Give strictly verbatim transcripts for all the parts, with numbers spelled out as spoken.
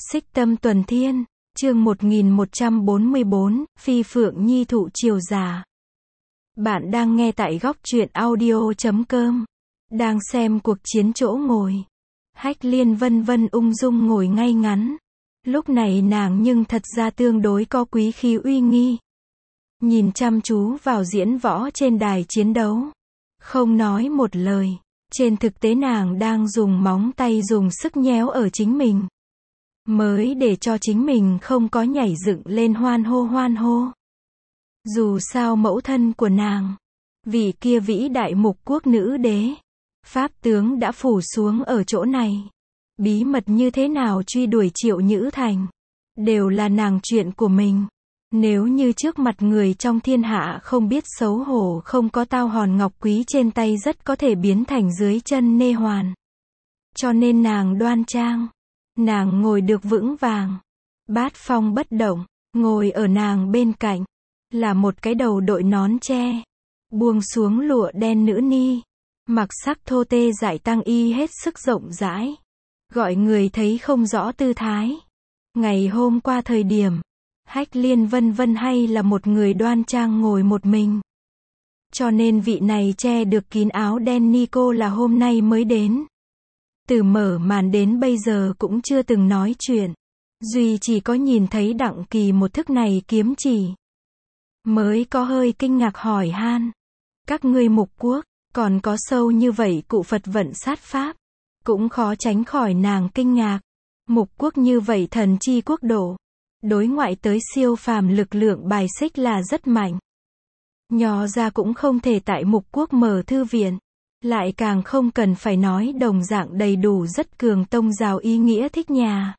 Xích Tâm Tuần Thiên, chương một nghìn một trăm bốn mươi bốn, Phi Phượng Nhi thụ triều già. Bạn đang nghe tại góc truyện audio chấm com, đang xem cuộc chiến chỗ ngồi. Hách Liên vân vân ung dung ngồi ngay ngắn. Lúc này nàng nhưng thật ra tương đối có quý khí uy nghi. Nhìn chăm chú vào diễn võ trên đài chiến đấu. Không nói một lời. Trên thực tế nàng đang dùng móng tay dùng sức nhéo ở chính mình. Mới để cho chính mình không có nhảy dựng lên hoan hô hoan hô. Dù sao mẫu thân của nàng, vị kia vĩ đại mục quốc nữ đế, pháp tướng đã phủ xuống ở chỗ này. Bí mật như thế nào truy đuổi Triệu Nhữ Thành, đều là nàng chuyện của mình. Nếu như trước mặt người trong thiên hạ không biết xấu hổ, không có tao hòn ngọc quý trên tay, rất có thể biến thành dưới chân nê hoàn. Cho nên nàng đoan trang, nàng ngồi được vững vàng, bát phong bất động. Ngồi ở nàng bên cạnh là một cái đầu đội nón tre, buông xuống lụa đen nữ ni, mặc sắc thô tê dải tăng y hết sức rộng rãi, gọi người thấy không rõ tư thái. Ngày hôm qua thời điểm Hách Liên vân vân hay là một người đoan trang ngồi một mình. Cho nên vị này che được kín áo đen ni cô là hôm nay mới đến. Từ mở màn đến bây giờ cũng chưa từng nói chuyện. Duy chỉ có nhìn thấy Đặng Kỳ một thức này kiếm chỉ, mới có hơi kinh ngạc hỏi han. Các ngươi mục quốc, còn có sâu như vậy cụ Phật vận sát pháp. Cũng khó tránh khỏi nàng kinh ngạc. Mục quốc như vậy thần chi quốc độ, đối ngoại tới siêu phàm lực lượng bài xích là rất mạnh. Nho ra cũng không thể tại mục quốc mở thư viện. Lại càng không cần phải nói đồng dạng đầy đủ rất cường tông giáo ý nghĩa thích nhà.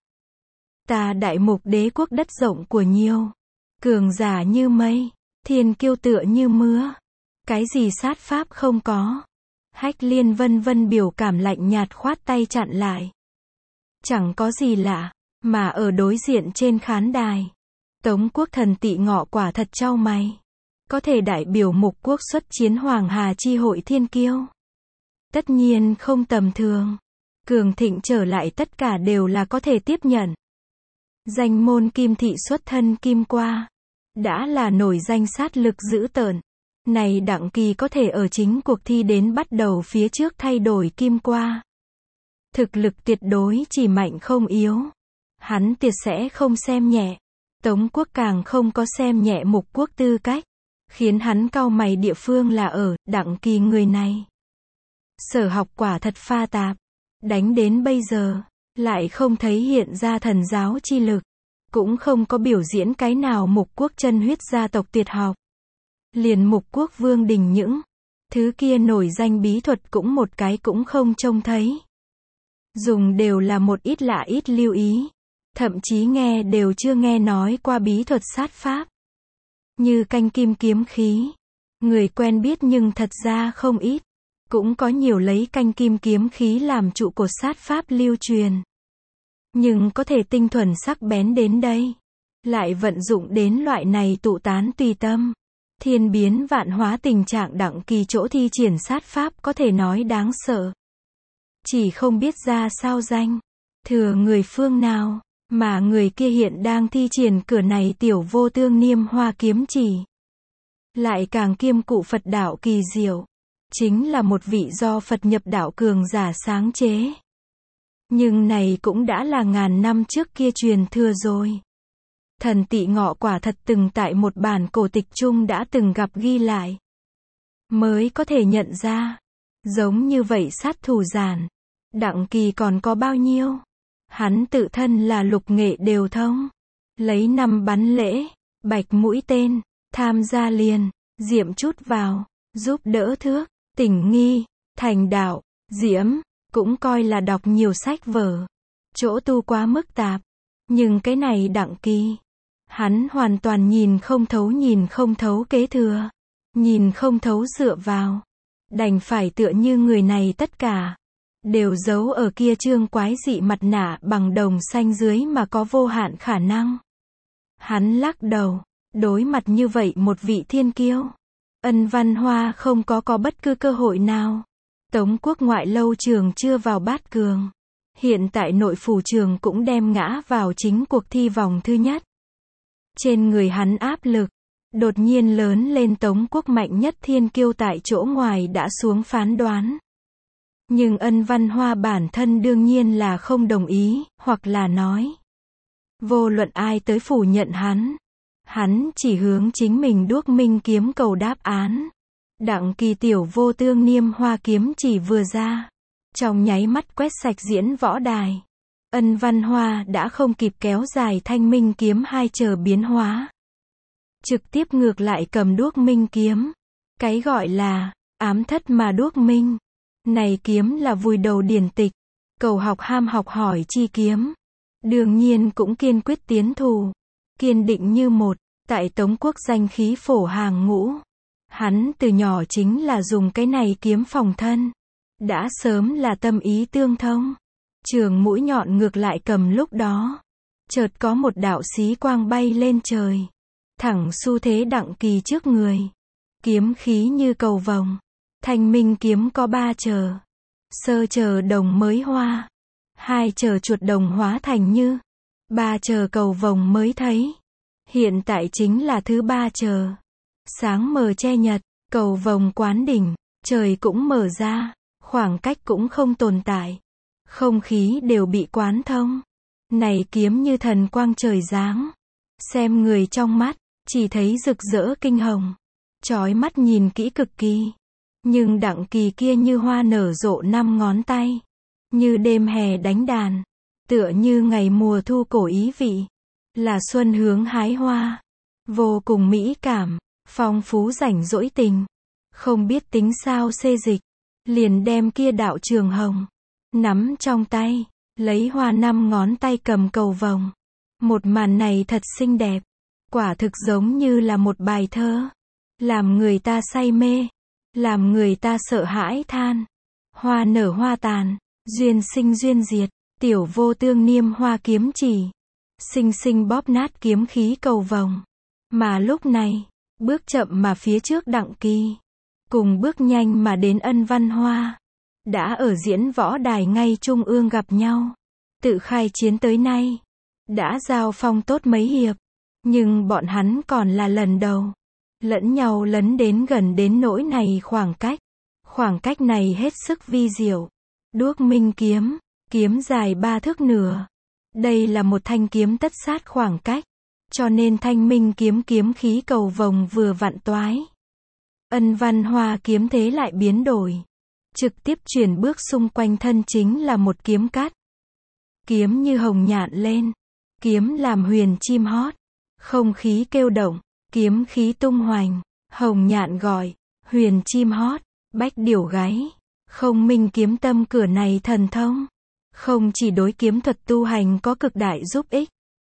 Ta đại mục đế quốc đất rộng của nhiều, cường giả như mây, thiên kiêu tựa như mưa. Cái gì sát pháp không có. Hách Liên vân vân biểu cảm lạnh nhạt khoát tay chặn lại. Chẳng có gì lạ, mà ở đối diện trên khán đài, Tống quốc thần Tị Ngọ quả thật chau mày. Có thể đại biểu mục quốc xuất chiến Hoàng Hà chi hội thiên kiêu, tất nhiên không tầm thường. Cường thịnh trở lại tất cả đều là có thể tiếp nhận. Danh môn kim thị xuất thân kim qua, đã là nổi danh sát lực dữ tợn. Này Đặng Kỳ có thể ở chính cuộc thi đến bắt đầu phía trước thay đổi kim qua. Thực lực tuyệt đối chỉ mạnh không yếu. Hắn tuyệt sẽ không xem nhẹ. Tống quốc càng không có xem nhẹ mục quốc tư cách. Khiến hắn cau mày địa phương là ở Đặng Kỳ người này. Sở học quả thật pha tạp. Đánh đến bây giờ, lại không thấy hiện ra thần giáo chi lực. Cũng không có biểu diễn cái nào mục quốc chân huyết gia tộc tuyệt học. Liền mục quốc Vương Đình những thứ kia nổi danh bí thuật cũng một cái cũng không trông thấy. Dùng đều là một ít lạ ít lưu ý. Thậm chí nghe đều chưa nghe nói qua bí thuật sát pháp. Như canh kim kiếm khí. Người quen biết nhưng thật ra không ít. Cũng có nhiều lấy canh kim kiếm khí làm trụ cột sát pháp lưu truyền. Nhưng có thể tinh thuần sắc bén đến đây. Lại vận dụng đến loại này tụ tán tùy tâm. Thiên biến vạn hóa tình trạng Đặng Kỳ chỗ thi triển sát pháp có thể nói đáng sợ. Chỉ không biết ra sao danh. Thừa người phương nào. Mà người kia hiện đang thi triển cửa này tiểu vô tương niêm hoa kiếm chỉ. Lại càng kiêm cụ Phật đạo kỳ diệu. Chính là một vị do Phật nhập đạo cường giả sáng chế. Nhưng này cũng đã là ngàn năm trước kia truyền thừa rồi. Thần Tị Ngọ quả thật từng tại một bản cổ tịch chung đã từng gặp ghi lại. Mới có thể nhận ra. Giống như vậy sát thủ giản. Đặng Kỳ còn có bao nhiêu? Hắn tự thân là lục nghệ đều thông. Lấy năm bắn lễ, bạch mũi tên, tham gia liền, diệm chút vào, giúp đỡ thước, tỉnh nghi, thành đạo, diễm, cũng coi là đọc nhiều sách vở. Chỗ tu quá mức tạp. Nhưng cái này Đặng Kỳ, hắn hoàn toàn nhìn không thấu nhìn không thấu kế thừa. Nhìn không thấu dựa vào. Đành phải tựa như người này tất cả đều giấu ở kia trương quái dị mặt nạ bằng đồng xanh dưới mà có vô hạn khả năng. Hắn lắc đầu, đối mặt như vậy một vị thiên kiêu. Ân Văn Hoa không có có bất cứ cơ hội nào. Tống quốc ngoại lâu trường chưa vào bát cường. Hiện tại nội phủ trường cũng đem ngã vào chính cuộc thi vòng thứ nhất. Trên người hắn áp lực, đột nhiên lớn lên. Tống Quốc Mạnh Nhất thiên kiêu tại chỗ ngoài đã xuống phán đoán. Nhưng Ân Văn Hoa bản thân đương nhiên là không đồng ý, hoặc là nói, vô luận ai tới phủ nhận hắn, hắn chỉ hướng chính mình Đuốc Minh kiếm cầu đáp án. Đặng Kỳ tiểu vô tương niêm hoa kiếm chỉ vừa ra, trong nháy mắt quét sạch diễn võ đài. Ân Văn Hoa đã không kịp kéo dài thanh minh kiếm hai chờ biến hóa, trực tiếp ngược lại cầm Đuốc Minh kiếm. Cái gọi là ám thất mà Đuốc Minh, này kiếm là vùi đầu điển tịch, cầu học ham học hỏi chi kiếm. Đương nhiên cũng kiên quyết tiến thù, kiên định như một, tại Tống Quốc danh khí phổ hàng ngũ. Hắn từ nhỏ chính là dùng cái này kiếm phòng thân, đã sớm là tâm ý tương thông. Trường mũi nhọn ngược lại cầm lúc đó, chợt có một đạo xí quang bay lên trời, thẳng xu thế Đặng Kỳ trước người. Kiếm khí như cầu vồng, thanh minh kiếm có ba chờ. Sơ chờ đồng mới hoa, hai chờ chuột đồng hóa thành như, ba chờ cầu vồng mới thấy. Hiện tại chính là thứ ba chờ. Sáng mờ che nhật, cầu vồng quán đỉnh, trời cũng mở ra, khoảng cách cũng không tồn tại. Không khí đều bị quán thông. Này kiếm như thần quang trời giáng. Xem người trong mắt, chỉ thấy rực rỡ kinh hồng. Chói mắt nhìn kỹ cực kỳ. Nhưng Đặng Kỳ kia như hoa nở rộ năm ngón tay. Như đêm hè đánh đàn. Tựa như ngày mùa thu cổ ý vị. Là xuân hướng hái hoa. Vô cùng mỹ cảm, phong phú rảnh rỗi tình. Không biết tính sao xê dịch. Liền đem kia đạo trường hồng nắm trong tay, lấy hoa năm ngón tay cầm cầu vồng. Một màn này thật xinh đẹp, quả thực giống như là một bài thơ, làm người ta say mê, làm người ta sợ hãi than. Hoa nở hoa tàn, duyên sinh duyên diệt, tiểu vô tương niêm hoa kiếm chỉ, xinh xinh bóp nát kiếm khí cầu vồng. Mà lúc này, bước chậm mà phía trước Đặng Kỳ, cùng bước nhanh mà đến Ân Văn Hoa, đã ở diễn võ đài ngay trung ương gặp nhau. Tự khai chiến tới nay, đã giao phong tốt mấy hiệp, nhưng bọn hắn còn là lần đầu lẫn nhau lấn đến gần đến nỗi này khoảng cách. Khoảng cách này hết sức vi diệu. Đuốc Minh kiếm, kiếm dài ba thước nửa. Đây là một thanh kiếm tất sát khoảng cách, cho nên thanh minh kiếm kiếm khí cầu vồng vừa vặn toái. Ân Văn Hoa kiếm thế lại biến đổi, trực tiếp chuyển bước xung quanh thân chính là một kiếm cắt. Kiếm như hồng nhạn lên, kiếm làm huyền chim hót, không khí kêu động, kiếm khí tung hoành, hồng nhạn gọi, huyền chim hót, bách điểu gáy. Không minh kiếm tâm cửa này thần thông, không chỉ đối kiếm thuật tu hành có cực đại giúp ích,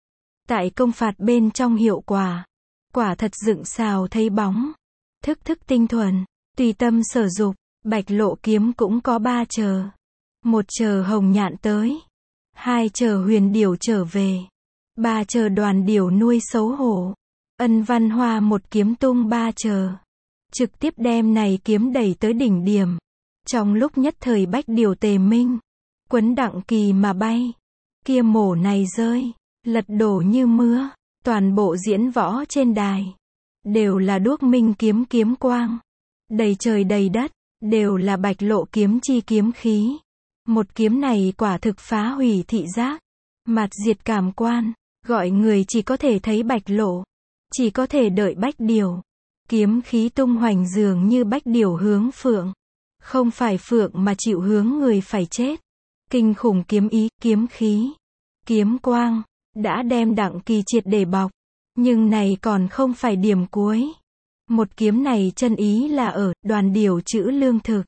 tại công phạt bên trong hiệu quả, quả thật dựng xào thấy bóng, thức thức tinh thuần, tùy tâm sở dục. Bạch lộ kiếm cũng có ba chờ. Một chờ hồng nhạn tới, hai chờ huyền điểu trở về, ba chờ đoàn điểu nuôi xấu hổ. Ân Văn Hoa một kiếm tung ba chờ, trực tiếp đem này kiếm đẩy tới đỉnh điểm. Trong lúc nhất thời bách điểu tề minh, quấn Đặng Kỳ mà bay. Kia mổ này rơi, lật đổ như mưa. Toàn bộ diễn võ trên đài, đều là Đuốc Minh kiếm kiếm quang. Đầy trời đầy đất, đều là bạch lộ kiếm chi kiếm khí. Một kiếm này quả thực phá hủy thị giác, mạt diệt cảm quan, gọi người chỉ có thể thấy bạch lộ, chỉ có thể đợi bách điểu. Kiếm khí tung hoành dường như bách điểu hướng phượng, không phải phượng mà chịu hướng người phải chết. Kinh khủng kiếm ý, kiếm khí, kiếm quang, đã đem Đặng Kỳ triệt để bọc. Nhưng này còn không phải điểm cuối. Một kiếm này chân ý là ở đoàn điểu trữ lương thực,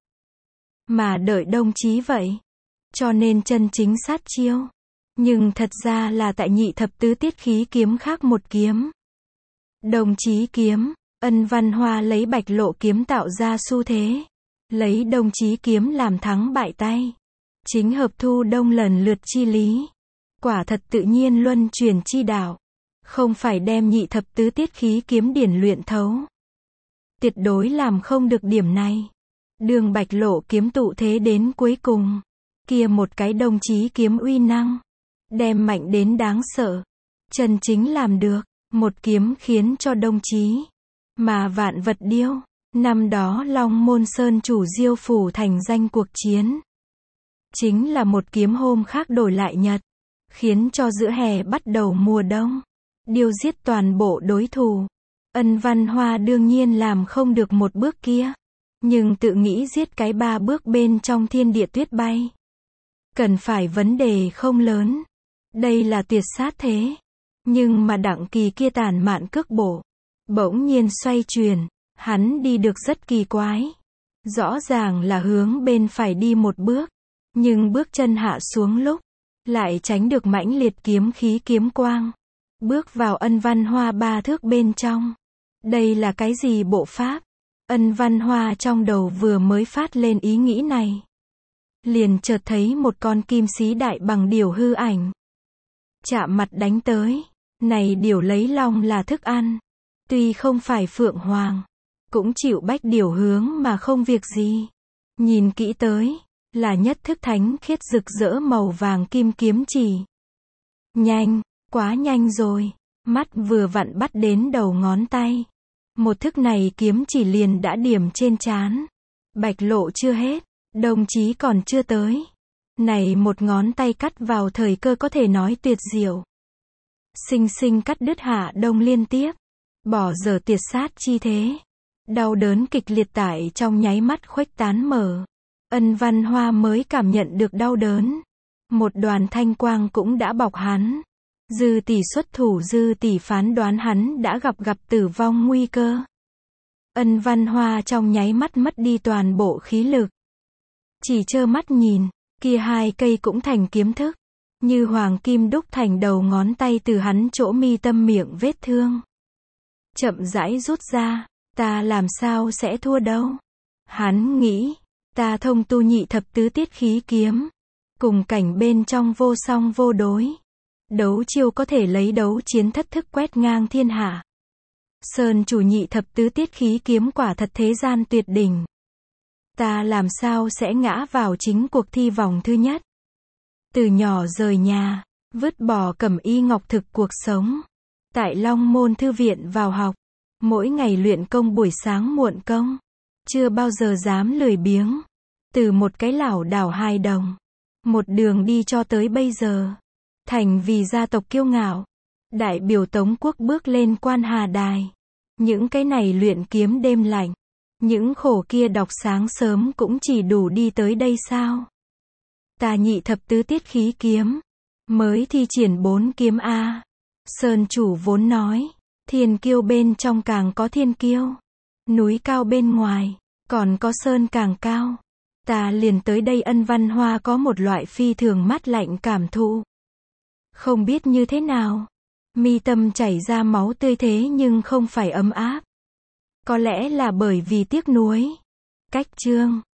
mà đợi đồng chí vậy. Cho nên chân chính sát chiêu. Nhưng thật ra là tại nhị thập tứ tiết khí kiếm khác một kiếm. Đồng chí kiếm, Ân Văn Hoa lấy bạch lộ kiếm tạo ra xu thế. Lấy đồng chí kiếm làm thắng bại tay. Chính hợp thu đông lần lượt chi lý. Quả thật tự nhiên luân chuyển chi đạo. Không phải đem nhị thập tứ tiết khí kiếm điển luyện thấu. Tuyệt đối làm không được điểm này. Đường bạch lộ kiếm tụ thế đến cuối cùng, Kia một cái đồng chí kiếm uy năng, đem mạnh đến đáng sợ. Chân chính làm được, một kiếm khiến cho đồng chí, mà vạn vật điêu. Năm đó Long Môn Sơn chủ Diêu phủ thành danh cuộc chiến. Chính là một kiếm hôm khác đổi lại nhật, khiến cho giữa hè bắt đầu mùa đông. Điêu giết toàn bộ đối thủ. Ân Văn Hoa đương nhiên làm không được một bước kia. Nhưng tự nghĩ giết cái ba bước bên trong thiên địa tuyết bay. Cần phải vấn đề không lớn. Đây là tuyệt sát thế. Nhưng mà Đặng Kỳ kia tàn mạn cước bộ. Bỗng nhiên xoay chuyển. Hắn đi được rất kỳ quái. Rõ ràng là hướng bên phải đi một bước. Nhưng bước chân hạ xuống lúc. Lại tránh được mãnh liệt kiếm khí kiếm quang. Bước vào Ân Văn Hoa ba thước bên trong. Đây là cái gì bộ pháp? Ân Văn Hoa trong đầu vừa mới phát lên ý nghĩ này. Liền chợt thấy một con kim xí đại bằng điểu hư ảnh. Chạm mặt đánh tới. Này điểu lấy long là thức ăn. Tuy không phải phượng hoàng. Cũng chịu bách điểu hướng mà không việc gì. Nhìn kỹ tới. Là nhất thức thánh khiết rực rỡ màu vàng kim kiếm chỉ. Nhanh, quá nhanh rồi. Mắt vừa vặn bắt đến đầu ngón tay. Một thức này kiếm chỉ liền đã điểm trên trán. Bạch lộ chưa hết. Đồng chí còn chưa tới. Này một ngón tay cắt vào thời cơ có thể nói tuyệt diệu. Sinh sinh cắt đứt Hạ Đông liên tiếp. Bỏ dở tiệt sát chi thế. Đau đớn kịch liệt tại trong nháy mắt khuếch tán mở. Ân Văn Hoa mới cảm nhận được đau đớn. Một đoàn thanh quang cũng đã bọc hắn. Dư tỷ xuất thủ, Dư tỷ phán đoán hắn đã gặp gặp tử vong nguy cơ. Ân Văn Hoa trong nháy mắt mất đi toàn bộ khí lực. Chỉ trơ mắt nhìn, kia hai cây cũng thành kiếm thức. Như hoàng kim đúc thành đầu ngón tay từ hắn chỗ mi tâm miệng vết thương. Chậm rãi rút ra, ta làm sao sẽ thua đâu. Hắn nghĩ, ta thông tu nhị thập tứ tiết khí kiếm. Cùng cảnh bên trong vô song vô đối. Đấu chiêu có thể lấy đấu chiến thất thức quét ngang thiên hạ. Sơn chủ nhị thập tứ tiết khí kiếm quả thật thế gian tuyệt đỉnh. Ta làm sao sẽ ngã vào chính cuộc thi vòng thứ nhất. Từ nhỏ rời nhà, vứt bỏ cẩm y ngọc thực cuộc sống. Tại Long Môn Thư viện vào học. Mỗi ngày luyện công buổi sáng muộn công. Chưa bao giờ dám lười biếng. Từ một cái lảo đảo hài đồng. Một đường đi cho tới bây giờ. Thành vì gia tộc kiêu ngạo. Đại biểu Tống quốc bước lên quan hà đài. Những cái này luyện kiếm đêm lạnh. Những khổ kia đọc sáng sớm cũng chỉ đủ đi tới đây sao? Ta nhị thập tứ tiết khí kiếm. Mới thi triển bốn kiếm A. Sơn chủ vốn nói. Thiên kiêu bên trong càng có thiên kiêu. Núi cao bên ngoài. Còn có sơn càng cao. Ta liền tới đây Ân Văn Hoa có một loại phi thường mát lạnh cảm thụ. Không biết như thế nào. Mi tâm chảy ra máu tươi thế nhưng không phải ấm áp. Có lẽ là bởi vì tiếc nuối. Cách chương